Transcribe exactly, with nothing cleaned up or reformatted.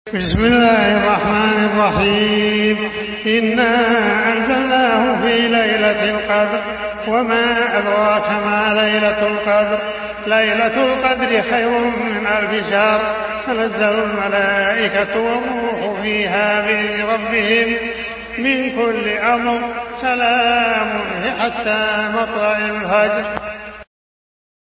بسم الله الرحمن الرحيم. إنا أنزلناه في ليلة القدر وما أدراك ما ليلة القدر. ليلة القدر خير من ألف شهر. تنزل الملائكة والروح فيها بإذن ربهم من كل أمر. سلام حتى مطلع الفجر.